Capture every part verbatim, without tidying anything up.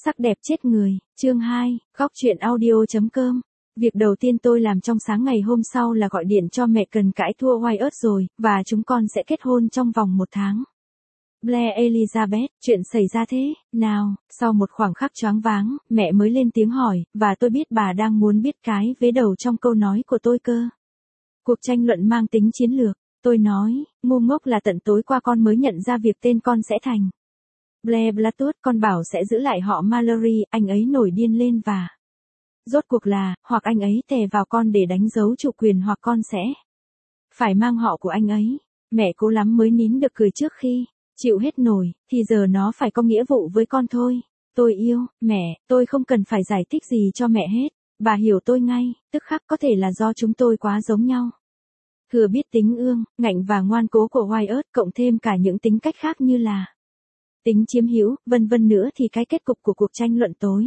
Sắc đẹp chết người, chương hai, góc chuyện audio.com. Việc đầu tiên tôi làm trong sáng ngày hôm sau là gọi điện cho mẹ cần cãi thua Wyatt rồi, và chúng con sẽ kết hôn trong vòng một tháng. Blair Elizabeth, chuyện xảy ra thế, nào, sau một khoảng khắc choáng váng, mẹ mới lên tiếng hỏi, và tôi biết bà đang muốn biết cái vế đầu trong câu nói của tôi cơ. Cuộc tranh luận mang tính chiến lược, tôi nói, ngu ngốc là tận tối qua con mới nhận ra việc tên con sẽ thành Blair Blackwood, con bảo sẽ giữ lại họ Mallory, anh ấy nổi điên lên và... Rốt cuộc là, hoặc anh ấy tè vào con để đánh dấu chủ quyền hoặc con sẽ... phải mang họ của anh ấy. Mẹ cố lắm mới nín được cười trước khi... chịu hết nổi, thì giờ nó phải có nghĩa vụ với con thôi. Tôi yêu, mẹ, tôi không cần phải giải thích gì cho mẹ hết. Bà hiểu tôi ngay, tức khắc có thể là do chúng tôi quá giống nhau. Thừa biết tính ương, ngạnh và ngoan cố của Wyatt, cộng thêm cả những tính cách khác như là tính chiếm hữu, vân vân nữa thì cái kết cục của cuộc tranh luận tối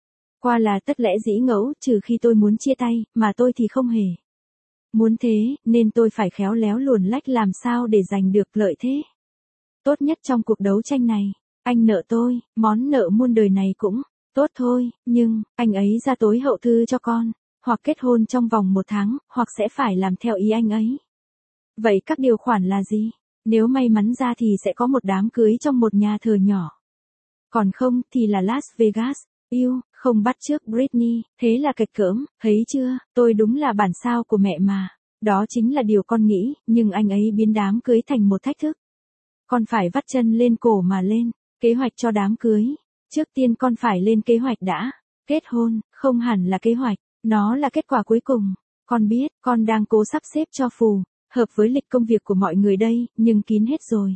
qua là tất lẽ dĩ ngẫu, trừ khi tôi muốn chia tay, mà tôi thì không hề muốn thế, nên tôi phải khéo léo luồn lách làm sao để giành được lợi thế tốt nhất trong cuộc đấu tranh này. Anh nợ tôi, món nợ muôn đời này cũng tốt thôi, nhưng, anh ấy ra tối hậu thư cho con, hoặc kết hôn trong vòng một tháng, hoặc sẽ phải làm theo ý anh ấy. Vậy các điều khoản là gì? Nếu may mắn ra thì sẽ có một đám cưới trong một nhà thờ nhỏ. Còn không thì là Las Vegas. Yêu, không bắt chước Britney, thế là kịch cỡm, thấy chưa, tôi đúng là bản sao của mẹ mà. Đó chính là điều con nghĩ, nhưng anh ấy biến đám cưới thành một thách thức. Con phải vắt chân lên cổ mà lên, kế hoạch cho đám cưới. Trước tiên con phải lên kế hoạch đã. Kết hôn, không hẳn là kế hoạch, nó là kết quả cuối cùng. Con biết, con đang cố sắp xếp cho phù hợp với lịch công việc của mọi người đây, nhưng kín hết rồi.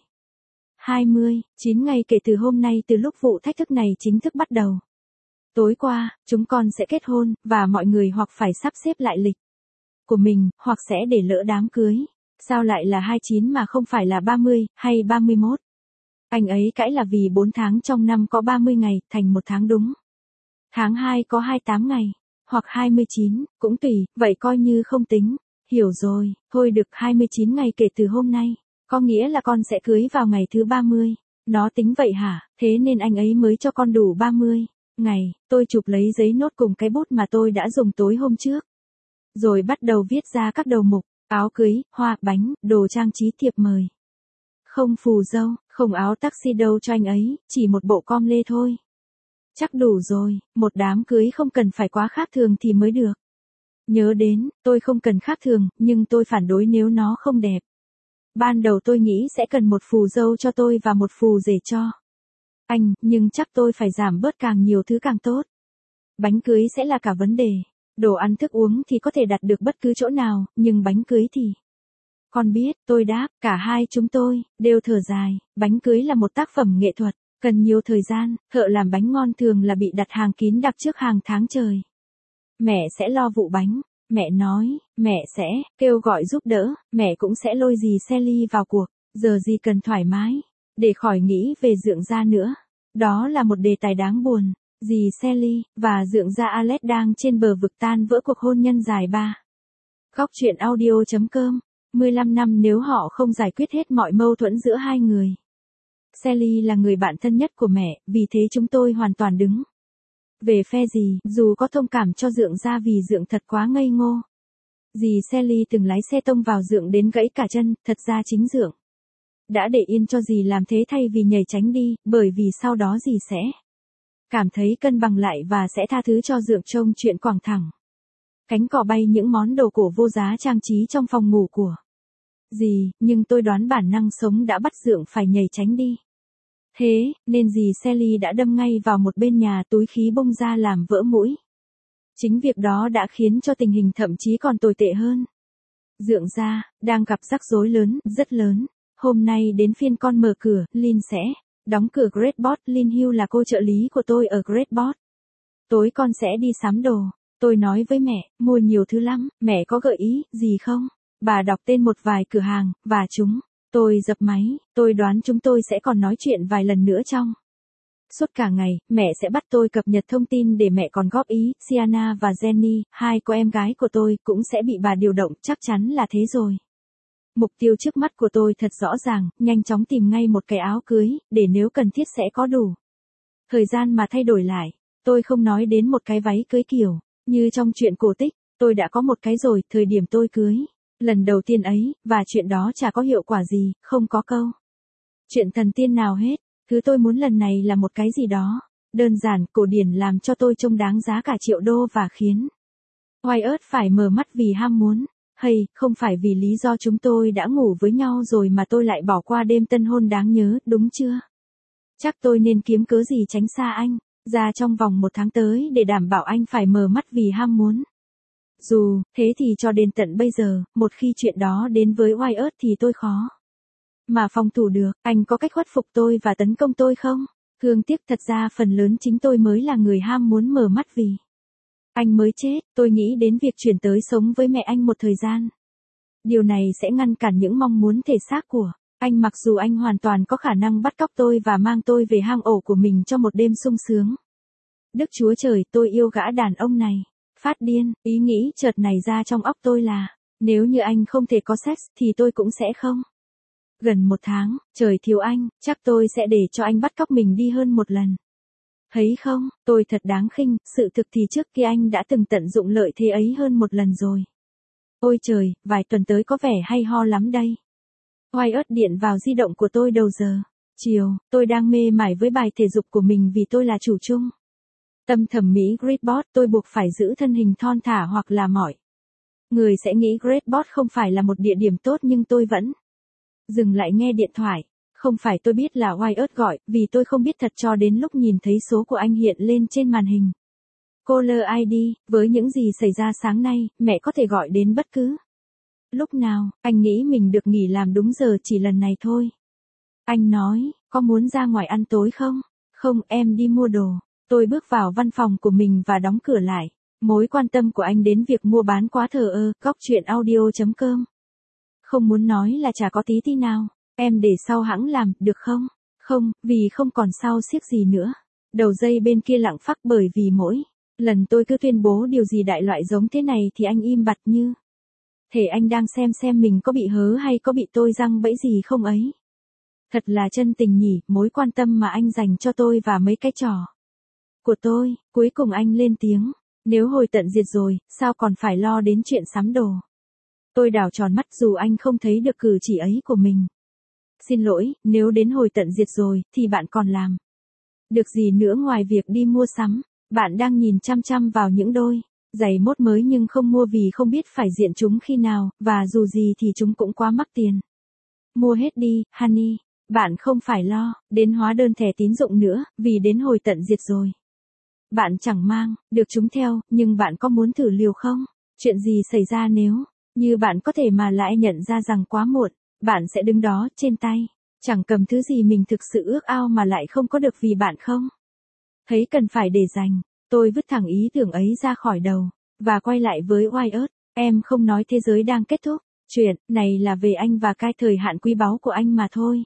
hai mươi, chín ngày kể từ hôm nay từ lúc vụ thách thức này chính thức bắt đầu. Tối qua, chúng con sẽ kết hôn, và mọi người hoặc phải sắp xếp lại lịch của mình, hoặc sẽ để lỡ đám cưới. Sao lại là hai mươi chín mà không phải là ba mươi, hay ba mươi mốt? Anh ấy cãi là vì bốn tháng trong năm có ba mươi ngày, thành một tháng đúng. Tháng hai có hai mươi tám ngày, hoặc hai mươi chín, cũng tùy, vậy coi như không tính. Hiểu rồi, thôi được hai mươi chín ngày kể từ hôm nay, có nghĩa là con sẽ cưới vào ngày thứ ba mươi. Nó tính vậy hả, thế nên anh ấy mới cho con đủ ba mươi ngày. Tôi chụp lấy giấy nốt cùng cái bút mà tôi đã dùng tối hôm trước. Rồi bắt đầu viết ra các đầu mục, áo cưới, hoa, bánh, đồ trang trí thiệp mời. Không phù dâu, không áo tuxedo cho anh ấy, chỉ một bộ com lê thôi. Chắc đủ rồi, một đám cưới không cần phải quá khác thường thì mới được. Nhớ đến, tôi không cần khác thường, nhưng tôi phản đối nếu nó không đẹp. Ban đầu tôi nghĩ sẽ cần một phù dâu cho tôi và một phù rể cho anh, nhưng chắc tôi phải giảm bớt càng nhiều thứ càng tốt. Bánh cưới sẽ là cả vấn đề. Đồ ăn thức uống thì có thể đặt được bất cứ chỗ nào, nhưng bánh cưới thì... Con biết, tôi đáp, cả hai chúng tôi, đều thở dài, bánh cưới là một tác phẩm nghệ thuật, cần nhiều thời gian, thợ làm bánh ngon thường là bị đặt hàng kín đặc trước hàng tháng trời. Mẹ sẽ lo vụ bánh, mẹ nói, mẹ sẽ kêu gọi giúp đỡ, mẹ cũng sẽ lôi dì Sally vào cuộc, giờ dì cần thoải mái, để khỏi nghĩ về dượng gia nữa. Đó là một đề tài đáng buồn. Dì Sally và dượng gia Alex đang trên bờ vực tan vỡ cuộc hôn nhân dài ba. Góc chuyện audio.com. mười lăm năm nếu họ không giải quyết hết mọi mâu thuẫn giữa hai người. Sally là người bạn thân nhất của mẹ, vì thế chúng tôi hoàn toàn đứng về phe dì, dù có thông cảm cho dượng gia vì dượng thật quá ngây ngô. Dì Sally từng lái xe tông vào dượng đến gãy cả chân, thật ra chính dượng đã để yên cho dì làm thế thay vì nhảy tránh đi, bởi vì sau đó dì sẽ cảm thấy cân bằng lại và sẽ tha thứ cho dượng trông chuyện quẳng thẳng cánh cỏ bay những món đồ cổ vô giá trang trí trong phòng ngủ của dì, nhưng tôi đoán bản năng sống đã bắt dượng phải nhảy tránh đi. Thế, nên dì Sally đã đâm ngay vào một bên nhà, túi khí bung ra làm vỡ mũi. Chính việc đó đã khiến cho tình hình thậm chí còn tồi tệ hơn. Dượng gia, đang gặp rắc rối lớn, rất lớn. Hôm nay đến phiên con mở cửa, Lynn sẽ đóng cửa Great Boat. Lynn Hill là cô trợ lý của tôi ở Great Boat. Tối con sẽ đi sắm đồ. Tôi nói với mẹ, mua nhiều thứ lắm, mẹ có gợi ý gì không? Bà đọc tên một vài cửa hàng, và chúng. Tôi dập máy, tôi đoán chúng tôi sẽ còn nói chuyện vài lần nữa trong suốt cả ngày. Mẹ sẽ bắt tôi cập nhật thông tin để mẹ còn góp ý. Sienna và Jenny, hai cô em gái của tôi, cũng sẽ bị bà điều động, chắc chắn là thế rồi. Mục tiêu trước mắt của tôi thật rõ ràng, nhanh chóng tìm ngay một cái áo cưới, để nếu cần thiết sẽ có đủ Thời gian mà thay đổi lại, tôi không nói đến một cái váy cưới kiểu, như trong chuyện cổ tích, tôi đã có một cái rồi, thời điểm tôi cưới. Lần đầu tiên ấy, và chuyện đó chả có hiệu quả gì, không có câu chuyện thần tiên nào hết. Thứ tôi muốn lần này là một cái gì đó đơn giản, cổ điển làm cho tôi trông đáng giá cả triệu đô và khiến Wyatt phải mở mắt vì ham muốn. Hay, không phải vì lý do chúng tôi đã ngủ với nhau rồi mà tôi lại bỏ qua đêm tân hôn đáng nhớ, đúng chưa? Chắc tôi nên kiếm cớ gì tránh xa anh, ra trong vòng một tháng tới để đảm bảo anh phải mở mắt vì ham muốn. Dù, thế thì cho đến tận bây giờ, một khi chuyện đó đến với Wyatt thì tôi khó mà phòng thủ được. Anh có cách khuất phục tôi và tấn công tôi không? Thương tiếc thật ra phần lớn chính tôi mới là người ham muốn mở mắt vì anh mới chết. Tôi nghĩ đến việc chuyển tới sống với mẹ anh một thời gian. Điều này sẽ ngăn cản những mong muốn thể xác của anh, mặc dù anh hoàn toàn có khả năng bắt cóc tôi và mang tôi về hang ổ của mình cho một đêm sung sướng. Đức Chúa Trời, tôi yêu gã đàn ông này. Phát điên, ý nghĩ chợt này ra trong óc tôi là, nếu như anh không thể có sex thì tôi cũng sẽ không. Gần một tháng, trời thiếu anh, chắc tôi sẽ để cho anh bắt cóc mình đi hơn một lần. Thấy không, tôi thật đáng khinh, sự thực thì trước kia anh đã từng tận dụng lợi thế ấy hơn một lần rồi. Ôi trời, vài tuần tới có vẻ hay ho lắm đây. Wyatt điện vào di động của tôi đầu giờ chiều, tôi đang mê mải với bài thể dục của mình vì tôi là chủ chung tâm thẩm mỹ Greatbot, tôi buộc phải giữ thân hình thon thả hoặc là mỏi. Người sẽ nghĩ Greatbot không phải là một địa điểm tốt nhưng tôi vẫn dừng lại nghe điện thoại. Không phải tôi biết là Wyatt gọi, vì tôi không biết thật cho đến lúc nhìn thấy số của anh hiện lên trên màn hình. Caller i đê, với những gì xảy ra sáng nay, mẹ có thể gọi đến bất cứ lúc nào. Anh nghĩ mình được nghỉ làm đúng giờ chỉ lần này thôi. Anh nói, có muốn ra ngoài ăn tối không? Không, em đi mua đồ. Tôi bước vào văn phòng của mình và đóng cửa lại. Mối quan tâm của anh đến việc mua bán quá thờ ơ. Góc chuyện audio chấm com. Không muốn nói là chả có tí tí nào. Em để sau hãng làm, được không? Không, vì không còn sau xiếc gì nữa. Đầu dây bên kia lặng phắc bởi vì mỗi lần tôi cứ tuyên bố điều gì đại loại giống thế này thì anh im bặt như thể anh đang xem xem mình có bị hớ hay có bị tôi giăng bẫy gì không ấy. Thật là chân tình nhỉ, mối quan tâm mà anh dành cho tôi và mấy cái trò của tôi. Cuối cùng anh lên tiếng, nếu hồi tận diệt rồi, sao còn phải lo đến chuyện sắm đồ. Tôi đảo tròn mắt dù anh không thấy được cử chỉ ấy của mình. Xin lỗi, nếu đến hồi tận diệt rồi, thì bạn còn làm được gì nữa ngoài việc đi mua sắm. Bạn đang nhìn chăm chăm vào những đôi giày mốt mới nhưng không mua vì không biết phải diện chúng khi nào, và dù gì thì chúng cũng quá mắc tiền. Mua hết đi, honey. Bạn không phải lo đến hóa đơn thẻ tín dụng nữa, vì đến hồi tận diệt rồi. Bạn chẳng mang được chúng theo, nhưng bạn có muốn thử liều không? Chuyện gì xảy ra nếu như bạn có thể mà lại nhận ra rằng quá muộn, bạn sẽ đứng đó trên tay, chẳng cầm thứ gì mình thực sự ước ao mà lại không có được vì bạn không thấy cần phải để dành. Tôi vứt thẳng ý tưởng ấy ra khỏi đầu và quay lại với Wyatt. Em không nói thế giới đang kết thúc. Chuyện này là về anh và cái thời hạn quý báu của anh mà thôi.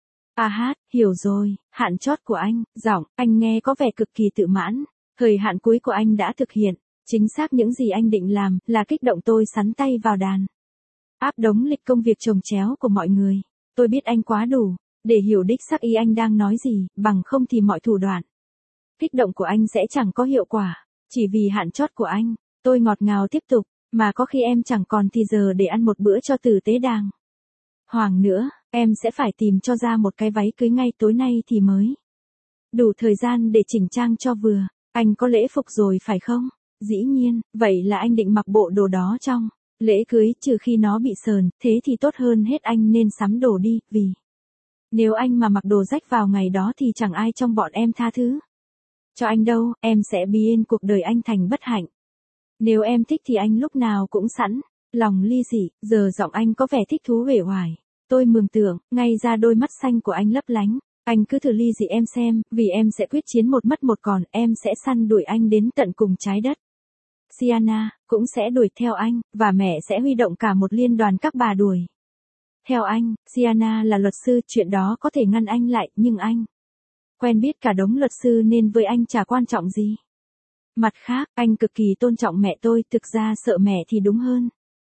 À hát, hiểu rồi, hạn chót của anh. Giọng anh nghe có vẻ cực kỳ tự mãn. Thời hạn cuối của anh đã thực hiện. Chính xác những gì anh định làm là kích động tôi sắn tay vào đàn áp đống lịch công việc chồng chéo của mọi người. Tôi biết anh quá đủ để hiểu đích xác ý anh đang nói gì, bằng không thì mọi thủ đoạn kích động của anh sẽ chẳng có hiệu quả. Chỉ vì hạn chót của anh, tôi ngọt ngào tiếp tục, mà có khi em chẳng còn thì giờ để ăn một bữa cho tử tế đàng hoàng nữa, em sẽ phải tìm cho ra một cái váy cưới ngay tối nay thì mới đủ thời gian để chỉnh trang cho vừa. Anh có lễ phục rồi phải không? Dĩ nhiên, vậy là anh định mặc bộ đồ đó trong lễ cưới, trừ khi nó bị sờn, thế thì tốt hơn hết anh nên sắm đồ đi, vì nếu anh mà mặc đồ rách vào ngày đó thì chẳng ai trong bọn em tha thứ cho anh đâu, em sẽ biến cuộc đời anh thành bất hạnh. Nếu em thích thì anh lúc nào cũng sẵn lòng ly dị. Giờ giọng anh có vẻ thích thú uể oải. Tôi mường tượng, ngay ra đôi mắt xanh của anh lấp lánh. Anh cứ thử ly dị em xem, vì em sẽ quyết chiến một mất một còn, em sẽ săn đuổi anh đến tận cùng trái đất. Sienna cũng sẽ đuổi theo anh, và mẹ sẽ huy động cả một liên đoàn các bà đuổi theo anh. Sienna là luật sư, chuyện đó có thể ngăn anh lại, nhưng anh quen biết cả đống luật sư nên với anh chả quan trọng gì. Mặt khác, anh cực kỳ tôn trọng mẹ tôi, thực ra sợ mẹ thì đúng hơn.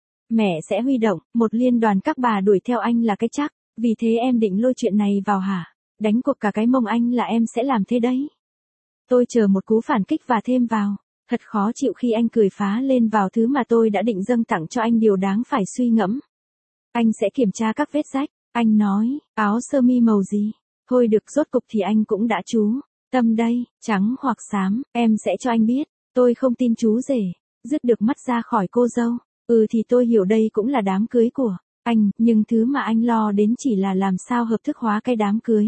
Mẹ sẽ huy động một liên đoàn các bà đuổi theo anh là cái chắc, vì thế em định lôi chuyện này vào hả? Đánh cuộc cả cái mông anh là em sẽ làm thế đấy. Tôi chờ một cú phản kích và thêm vào. Thật khó chịu khi anh cười phá lên vào thứ mà tôi đã định dâng tặng cho anh, điều đáng phải suy ngẫm. Anh sẽ kiểm tra các vết rách. Anh nói, áo sơ mi màu gì? Thôi được, rốt cục thì anh cũng đã chú tâm đây, trắng hoặc xám, em sẽ cho anh biết. Tôi không tin chú rể. Dứt được mắt ra khỏi cô dâu. Ừ thì tôi hiểu đây cũng là đám cưới của anh, nhưng thứ mà anh lo đến chỉ là làm sao hợp thức hóa cái đám cưới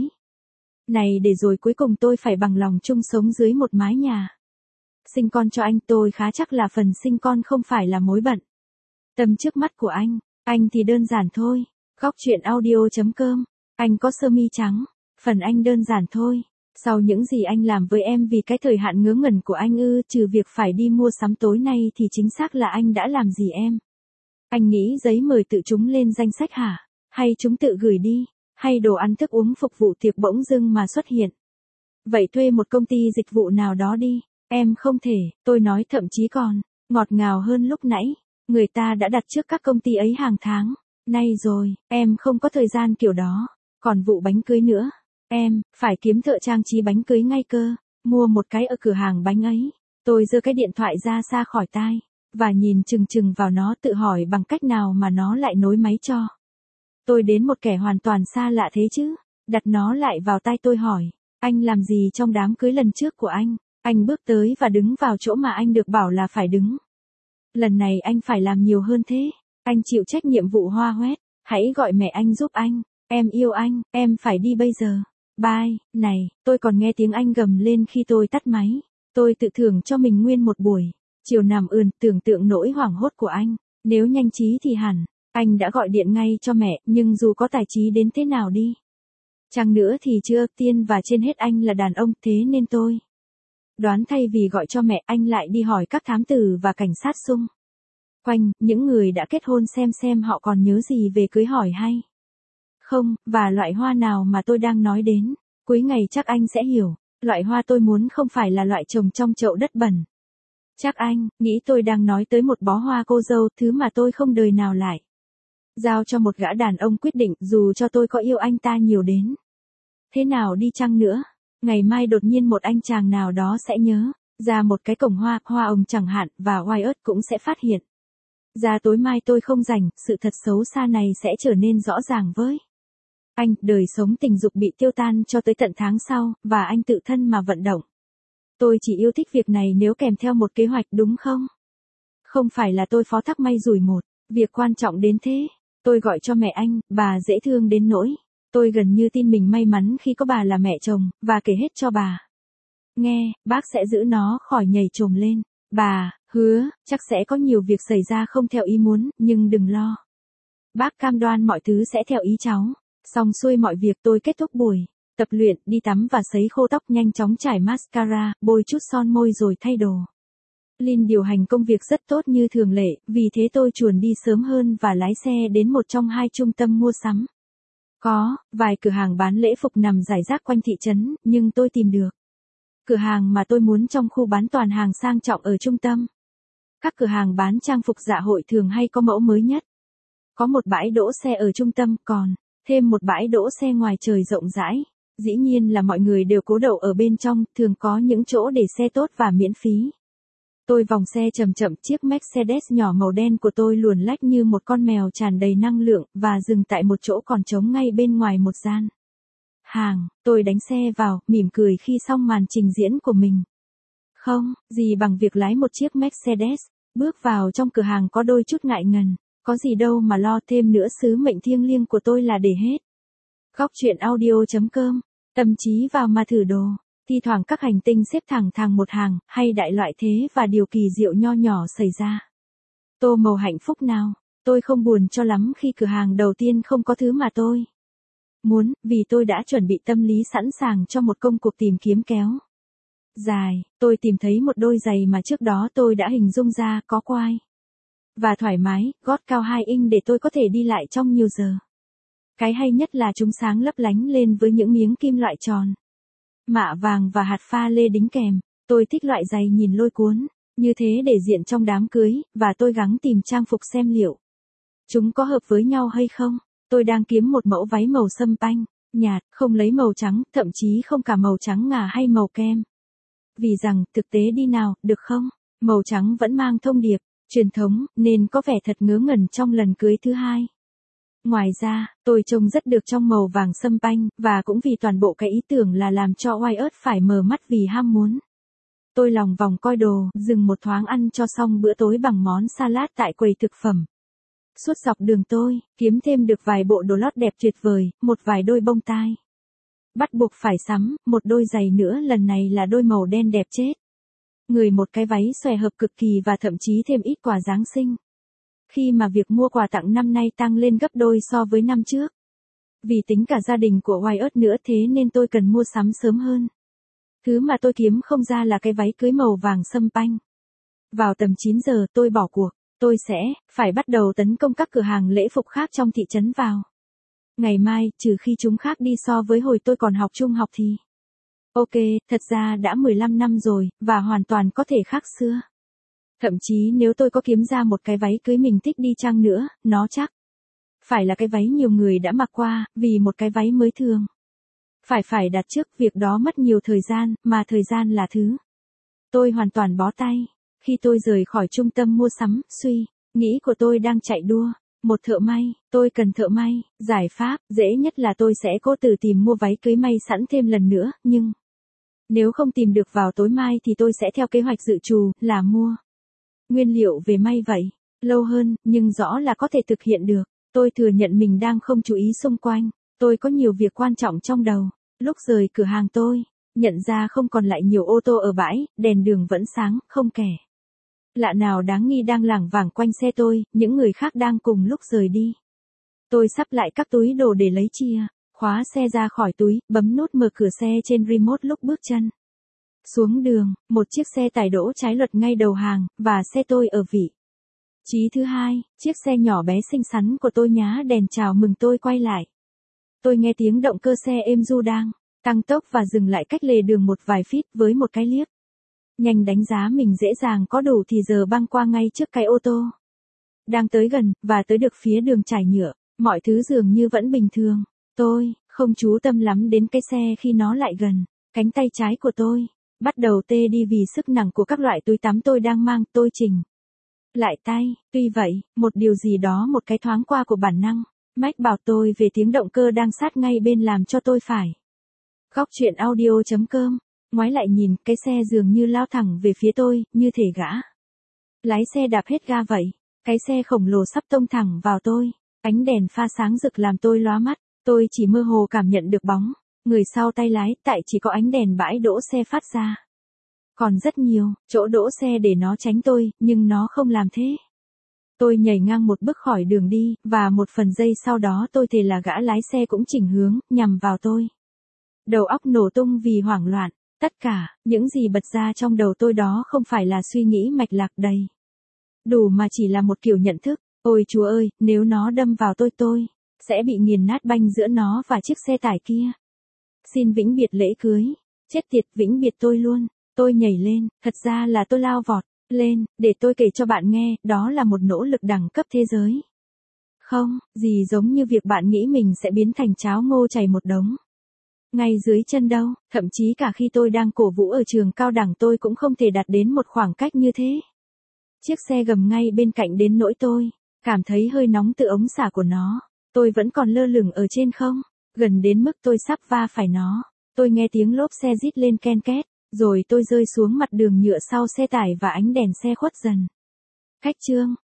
này để rồi cuối cùng tôi phải bằng lòng chung sống dưới một mái nhà. Sinh con cho anh, tôi khá chắc là phần sinh con không phải là mối bận tâm trước mắt của anh. Anh thì đơn giản thôi. Góc chuyện audio.com. Anh có sơ mi trắng. Phần anh đơn giản thôi. Sau những gì anh làm với em vì cái thời hạn ngớ ngẩn của anh ư, trừ việc phải đi mua sắm tối nay thì chính xác là anh đã làm gì em? Anh nghĩ giấy mời tự chúng lên danh sách hả? Hay chúng tự gửi đi? Hay đồ ăn thức uống phục vụ tiệc bỗng dưng mà xuất hiện? Vậy thuê một công ty dịch vụ nào đó đi. Em không thể, tôi nói thậm chí còn ngọt ngào hơn lúc nãy. Người ta đã đặt trước các công ty ấy hàng tháng nay rồi, em không có thời gian kiểu đó. Còn vụ bánh cưới nữa. Em, phải kiếm thợ trang trí bánh cưới ngay cơ. Mua một cái ở cửa hàng bánh ấy. Tôi giơ cái điện thoại ra xa khỏi tai. Và nhìn chừng chừng vào nó, tự hỏi bằng cách nào mà nó lại nối máy cho. Tôi đến một kẻ hoàn toàn xa lạ thế chứ. Đặt nó lại vào tai tôi hỏi. Anh làm gì trong đám cưới lần trước của anh? Anh bước tới và đứng vào chỗ mà anh được bảo là phải đứng. Lần này anh phải làm nhiều hơn thế. Anh chịu trách nhiệm vụ hoa hoét. Hãy gọi mẹ anh giúp anh. Em yêu anh, em phải đi bây giờ. Bye, này, tôi còn nghe tiếng anh gầm lên khi tôi tắt máy. Tôi tự thưởng cho mình nguyên một buổi chiều nằm ườn, tưởng tượng nỗi hoảng hốt của anh. Nếu nhanh trí thì hẳn anh đã gọi điện ngay cho mẹ, nhưng dù có tài trí đến thế nào đi chăng nữa thì chưa tiên, và trên hết anh là đàn ông, thế nên tôi đoán thay vì gọi cho mẹ, anh lại đi hỏi các thám tử và cảnh sát xung quanh, những người đã kết hôn, xem xem họ còn nhớ gì về cưới hỏi hay không, và loại hoa nào mà tôi đang nói đến. Cuối ngày chắc anh sẽ hiểu, loại hoa tôi muốn không phải là loại trồng trong chậu đất bẩn. Chắc anh nghĩ tôi đang nói tới một bó hoa cô dâu, thứ mà tôi không đời nào lại giao cho một gã đàn ông quyết định, dù cho tôi có yêu anh ta nhiều đến thế nào đi chăng nữa. Ngày mai đột nhiên một anh chàng nào đó sẽ nhớ ra một cái cổng hoa, hoa hồng chẳng hạn, và Wyatt cũng sẽ phát hiện ra tối mai tôi không rảnh. Sự thật xấu xa này sẽ trở nên rõ ràng với anh. Đời sống tình dục bị tiêu tan cho tới tận tháng sau, và anh tự thân mà vận động. Tôi chỉ yêu thích việc này nếu kèm theo một kế hoạch, đúng không? Không phải là tôi phó thác may rủi một việc quan trọng đến thế. Tôi gọi cho mẹ anh, bà dễ thương đến nỗi tôi gần như tin mình may mắn khi có bà là mẹ chồng, và kể hết cho bà nghe. Bác sẽ giữ nó khỏi nhảy chồm lên. Bà hứa chắc sẽ có nhiều việc xảy ra không theo ý muốn, nhưng đừng lo. Bác cam đoan mọi thứ sẽ theo ý cháu. Xong xuôi mọi việc, tôi kết thúc buổi tập luyện, đi tắm và sấy khô tóc, nhanh chóng trải mascara, bôi chút son môi rồi thay đồ. Lin điều hành công việc rất tốt như thường lệ, vì thế tôi chuồn đi sớm hơn và lái xe đến một trong hai trung tâm mua sắm. Có vài cửa hàng bán lễ phục nằm rải rác quanh thị trấn, nhưng tôi tìm được cửa hàng mà tôi muốn trong khu bán toàn hàng sang trọng ở trung tâm. Các cửa hàng bán trang phục dạ hội thường hay có mẫu mới nhất. Có một bãi đỗ xe ở trung tâm, còn thêm một bãi đỗ xe ngoài trời rộng rãi. Dĩ nhiên là mọi người đều cố đậu ở bên trong, thường có những chỗ để xe tốt và miễn phí. Tôi vòng xe chậm chậm, chiếc Mercedes nhỏ màu đen của tôi luồn lách như một con mèo tràn đầy năng lượng, và dừng tại một chỗ còn trống ngay bên ngoài một gian hàng. Tôi đánh xe vào, mỉm cười khi xong màn trình diễn của mình. Không gì bằng việc lái một chiếc Mercedes. Bước vào trong cửa hàng có đôi chút ngại ngần. Có gì đâu mà lo, thêm nữa sứ mệnh thiêng liêng của tôi là để hết. Góc chuyện audio.com. Tâm trí vào mà thử đồ. Thi thoảng các hành tinh xếp thẳng thẳng một hàng, hay đại loại thế, và điều kỳ diệu nho nhỏ xảy ra. Tô màu hạnh phúc nào. Tôi không buồn cho lắm khi cửa hàng đầu tiên không có thứ mà tôi muốn, vì tôi đã chuẩn bị tâm lý sẵn sàng cho một công cuộc tìm kiếm kéo dài. Tôi tìm thấy một đôi giày mà trước đó tôi đã hình dung ra, có quai và thoải mái, gót cao hai inch để tôi có thể đi lại trong nhiều giờ. Cái hay nhất là chúng sáng lấp lánh lên với những miếng kim loại tròn, mạ vàng và hạt pha lê đính kèm. Tôi thích loại giày nhìn lôi cuốn như thế để diện trong đám cưới, và tôi gắng tìm trang phục xem liệu chúng có hợp với nhau hay không. Tôi đang kiếm một mẫu váy màu sâm panh nhạt, không lấy màu trắng, thậm chí không cả màu trắng ngà hay màu kem. vì rằng, thực tế đi nào, được không? Màu trắng vẫn mang thông điệp, truyền thống, nên có vẻ thật ngớ ngẩn trong lần cưới thứ hai. Ngoài ra, tôi trông rất được trong màu vàng sâm panh, và cũng vì toàn bộ cái ý tưởng là làm cho Wyatt phải mờ mắt vì ham muốn. Tôi lòng vòng coi đồ, dừng một thoáng ăn cho xong bữa tối bằng món salad tại quầy thực phẩm. Suốt dọc đường tôi, kiếm thêm được vài bộ đồ lót đẹp tuyệt vời, một vài đôi bông tai. Bắt buộc phải sắm, một đôi giày nữa lần này là đôi màu đen đẹp chết. Người một cái váy xòe hợp cực kỳ và thậm chí thêm ít quà Giáng sinh. Khi mà việc mua quà tặng năm nay tăng lên gấp đôi so với năm trước. Vì tính cả gia đình của Wyatt nữa thế nên tôi cần mua sắm sớm hơn. Thứ mà tôi kiếm không ra là cái váy cưới màu vàng sâm panh. Vào tầm chín giờ tôi bỏ cuộc, tôi sẽ phải bắt đầu tấn công các cửa hàng lễ phục khác trong thị trấn vào. Ngày mai, trừ khi chúng khác đi so với hồi tôi còn học trung học thì. Ok, thật ra đã mười lăm năm rồi, và hoàn toàn có thể khác xưa. Thậm chí nếu tôi có kiếm ra một cái váy cưới mình thích đi chăng nữa, nó chắc phải là cái váy nhiều người đã mặc qua, vì một cái váy mới thường. Phải phải đặt trước, việc đó mất nhiều thời gian, mà thời gian là thứ. Tôi hoàn toàn bó tay. Khi tôi rời khỏi trung tâm mua sắm, suy nghĩ của tôi đang chạy đua. Một thợ may, tôi cần thợ may, giải pháp, dễ nhất là tôi sẽ cố tự tìm mua váy cưới may sẵn thêm lần nữa, nhưng nếu không tìm được vào tối mai thì tôi sẽ theo kế hoạch dự trù, là mua nguyên liệu về may vậy. Lâu hơn, nhưng rõ là có thể thực hiện được. Tôi thừa nhận mình đang không chú ý xung quanh. Tôi có nhiều việc quan trọng trong đầu. Lúc rời cửa hàng tôi, nhận ra không còn lại nhiều ô tô ở bãi, đèn đường vẫn sáng, không kẻ lạ nào đáng nghi đang lảng vảng quanh xe tôi, những người khác đang cùng lúc rời đi. Tôi sắp lại các túi đồ để lấy chìa, khóa xe ra khỏi túi, bấm nút mở cửa xe trên remote lúc bước chân xuống đường, một chiếc xe tải đỗ trái luật ngay đầu hàng, và xe tôi ở vị trí thứ hai, chiếc xe nhỏ bé xinh xắn của tôi nhá đèn chào mừng tôi quay lại. Tôi nghe tiếng động cơ xe êm du đang tăng tốc và dừng lại cách lề đường một vài feet với một cái liếc nhanh đánh giá mình dễ dàng có đủ thì giờ băng qua ngay trước cái ô tô đang tới gần, và tới được phía đường trải nhựa, mọi thứ dường như vẫn bình thường. Tôi không chú tâm lắm đến cái xe khi nó lại gần. Cánh tay trái của tôi bắt đầu tê đi vì sức nặng của các loại túi tắm tôi đang mang. Tôi chỉnh lại tay, tuy vậy, một điều gì đó một cái thoáng qua của bản năng mách bảo tôi về tiếng động cơ đang sát ngay bên làm cho tôi phải góc chuyện audio chấm com. Ngoái lại nhìn, cái xe dường như lao thẳng về phía tôi, như thể gã lái xe đạp hết ga vậy. Cái xe khổng lồ sắp tông thẳng vào tôi. Ánh đèn pha sáng rực làm tôi lóa mắt. Tôi chỉ mơ hồ cảm nhận được bóng người sau tay lái, tại chỉ có ánh đèn bãi đỗ xe phát ra. Còn rất nhiều chỗ đỗ xe để nó tránh tôi, nhưng nó không làm thế. Tôi nhảy ngang một bước khỏi đường đi, và một phần giây sau đó tôi thề là gã lái xe cũng chỉnh hướng, nhằm vào tôi. Đầu óc nổ tung vì hoảng loạn. Tất cả, những gì bật ra trong đầu tôi đó không phải là suy nghĩ mạch lạc đầy đủ mà chỉ là một kiểu nhận thức. Ôi Chúa ơi, nếu nó đâm vào tôi tôi sẽ bị nghiền nát banh giữa nó và chiếc xe tải kia. Xin vĩnh biệt lễ cưới. Chết tiệt, vĩnh biệt tôi luôn. Tôi nhảy lên, thật ra là tôi lao vọt lên, để tôi kể cho bạn nghe, đó là một nỗ lực đẳng cấp thế giới. Không, gì giống như việc bạn nghĩ mình sẽ biến thành cháo ngô chảy một đống ngay dưới chân đâu, thậm chí cả khi tôi đang cổ vũ ở trường cao đẳng tôi cũng không thể đạt đến một khoảng cách như thế. Chiếc xe gầm ngay bên cạnh đến nỗi tôi cảm thấy hơi nóng từ ống xả của nó. Tôi vẫn còn lơ lửng ở trên không, gần đến mức tôi sắp va phải nó. Tôi nghe tiếng lốp xe rít lên ken két, rồi tôi rơi xuống mặt đường nhựa sau xe tải và ánh đèn xe khuất dần. Cách chương